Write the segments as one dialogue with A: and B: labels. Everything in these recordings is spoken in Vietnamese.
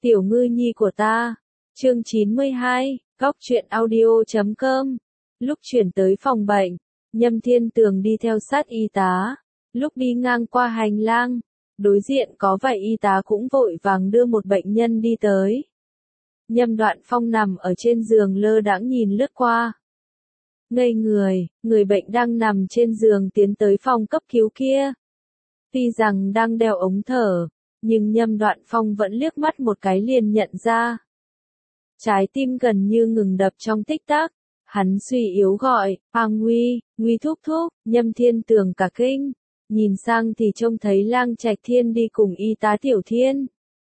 A: Tiểu ngư nhi của ta. Chương 92, Góc truyện audio.com. Lúc chuyển tới phòng bệnh, Nhâm Thiên Tường đi theo sát y tá. Lúc đi ngang qua hành lang, đối diện có vài y tá cũng vội vàng đưa một bệnh nhân đi tới. Nhâm Đoạn Phong nằm ở trên giường lơ đãng nhìn lướt qua. Ngây người bệnh đang nằm trên giường tiến tới phòng cấp cứu kia. Tuy rằng đang đeo ống thở, nhưng Nhâm Đoạn Phong vẫn liếc mắt một cái liền nhận ra. Trái tim gần như ngừng đập trong tích tắc, hắn suy yếu gọi, Nguy thúc thúc, Nhâm Thiên Tường cả kinh, nhìn sang thì trông thấy Lang Trạch Thiên đi cùng y tá Tiểu Thiên.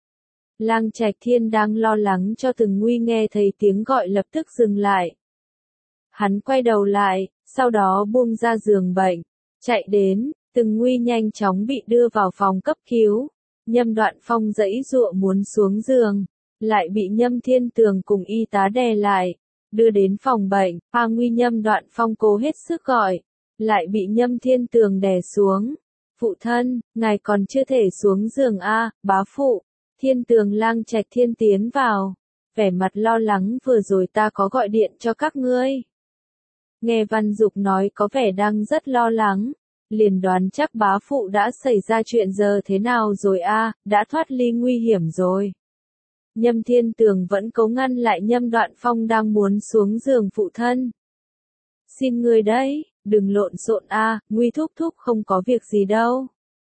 A: Lang Trạch Thiên đang lo lắng cho Từng Nguy nghe thấy tiếng gọi lập tức dừng lại. Hắn quay đầu lại, sau đó buông ra giường bệnh, chạy đến, Từng Nguy nhanh chóng bị đưa vào phòng cấp cứu. Nhâm Đoạn Phong giãy giụa muốn xuống giường, lại bị Nhâm Thiên Tường cùng y tá đè lại, đưa đến phòng bệnh. Nguy, Nhâm Đoạn Phong cố hết sức gọi, lại bị Nhâm Thiên Tường đè xuống. Phụ thân, ngài còn chưa thể xuống giường a, bá phụ. Thiên Tường Lang Trạch Thiên tiến vào, vẻ mặt lo lắng, vừa rồi ta có gọi điện cho các ngươi. Nghe Văn Dục nói có vẻ đang rất lo lắng, liền đoán chắc bá phụ đã xảy ra chuyện giờ thế nào rồi a, đã thoát ly nguy hiểm rồi. Nhâm Thiên Tường vẫn cố ngăn lại Nhâm Đoạn Phong đang muốn xuống giường. Phụ thân, xin ngươi đấy, đừng lộn xộn a, Nguy thúc thúc không có việc gì đâu.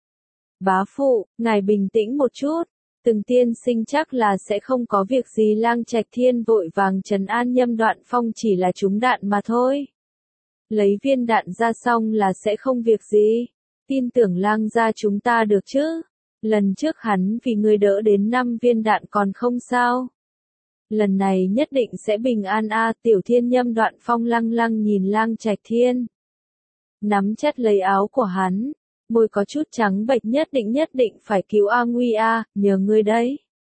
A: Bá phụ, ngài bình tĩnh một chút, Từng tiên sinh chắc là sẽ không có việc gì. Lang Trạch Thiên vội vàng trấn an Nhâm Đoạn Phong, chỉ là trúng đạn mà thôi. Lấy viên đạn ra xong là sẽ không việc gì. Tin tưởng Lang gia chúng ta được chứ. Lần trước hắn vì ngươi đỡ đến 5 viên đạn còn không sao. Lần này nhất định sẽ bình an a. Tiểu Thiên. Nhâm Đoạn Phong lăng lăng nhìn Lang Trạch Thiên, nắm chặt lấy áo của hắn, môi có chút trắng bệch. Nhất định phải cứu Nguy a, nhờ ngươi đấy.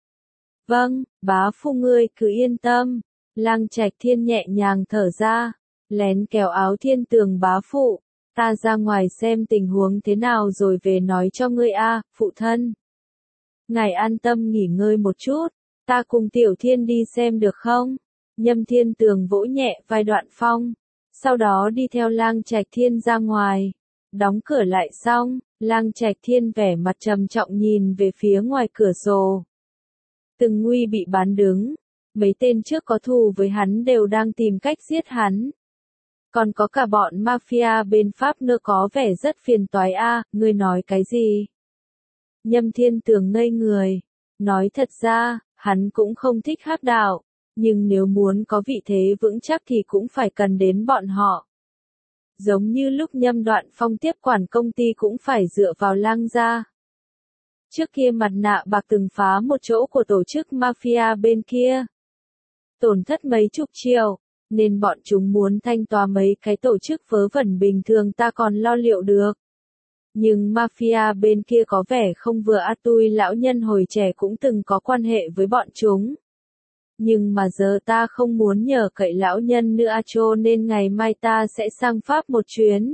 A: Vâng, bá phụ ngươi cứ yên tâm. Lang Trạch Thiên nhẹ nhàng thở ra, lén kéo áo Thiên Tường. Bá phụ, ta ra ngoài xem tình huống thế nào rồi về nói cho ngươi a. Phụ thân, ngài an tâm nghỉ ngơi một chút, ta cùng Tiểu Thiên đi xem được không? Nhâm Thiên Tường vỗ nhẹ vai Đoạn Phong, sau đó đi theo Lang Trạch Thiên ra ngoài. Đóng cửa lại xong, Lang Trạch Thiên vẻ mặt trầm trọng nhìn về phía ngoài cửa sổ. Từng Nguy bị bán đứng, mấy tên trước có thù với hắn đều đang tìm cách giết hắn. Còn có cả bọn mafia bên Pháp nữa, có vẻ rất phiền toái a. Ngươi nói cái gì? Nhâm Thiên Tường ngây người, nói thật ra, hắn cũng không thích Hắc đạo, nhưng nếu muốn có vị thế vững chắc thì cũng phải cần đến bọn họ. Giống như lúc Nhâm Đoạn Phong tiếp quản công ty cũng phải dựa vào Lang gia. Trước kia Mặt Nạ Bạc từng phá một chỗ của tổ chức mafia bên kia, tổn thất mấy chục triệu, nên bọn chúng muốn thanh tòa mấy cái tổ chức vớ vẩn bình thường ta còn lo liệu được. Nhưng mafia bên kia có vẻ không vừa a. Tui lão nhân hồi trẻ cũng từng có quan hệ với bọn chúng. Nhưng mà giờ ta không muốn nhờ cậy lão nhân nữa cho nên ngày mai ta sẽ sang Pháp một chuyến.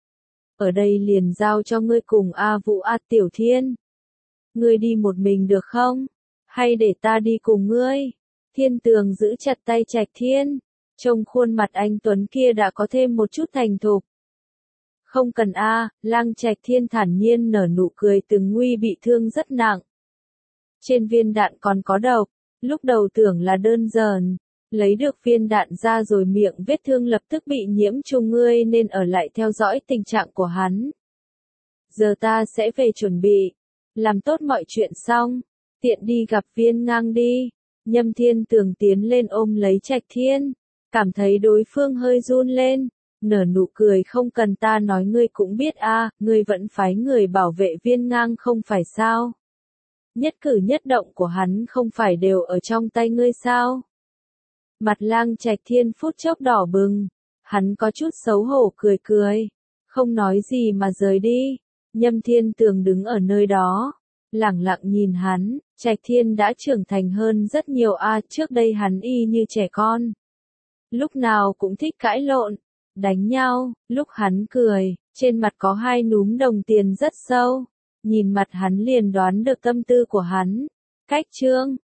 A: Ở đây liền giao cho ngươi cùng Vũ. Tiểu Thiên, ngươi đi một mình được không? Hay để ta đi cùng ngươi? Thiên Tường giữ chặt tay Trạch Thiên, trông khuôn mặt anh tuấn kia đã có thêm một chút thành thục. Không cần a. Lang Trạch Thiên thản nhiên nở nụ cười. Từng Nguy bị thương rất nặng, trên viên đạn còn có độc. Lúc đầu tưởng là đơn giản, lấy được viên đạn ra rồi miệng vết thương lập tức bị nhiễm trùng, ngươi nên ở lại theo dõi tình trạng của hắn. Giờ ta sẽ về chuẩn bị, làm tốt mọi chuyện xong, tiện đi gặp Viên Ngang đi. Nhâm Thiên Tường tiến lên ôm lấy Trạch Thiên, cảm thấy đối phương hơi run lên, nở nụ cười. Không cần ta nói ngươi cũng biết a, ngươi vẫn phái người bảo vệ Viên Ngang không phải sao? Nhất cử nhất động của hắn không phải đều ở trong tay ngươi sao? Mặt Lang Trạch Thiên phút chốc đỏ bừng, hắn có chút xấu hổ cười, không nói gì mà rời đi. Nhâm Thiên Tường đứng ở nơi đó, lẳng lặng nhìn hắn. Trạch Thiên đã trưởng thành hơn rất nhiều a, trước đây hắn y như trẻ con, lúc nào cũng thích cãi lộn, đánh nhau. Lúc hắn cười, trên mặt có hai núm đồng tiền rất sâu. Nhìn mặt hắn liền đoán được tâm tư của hắn. Cách chương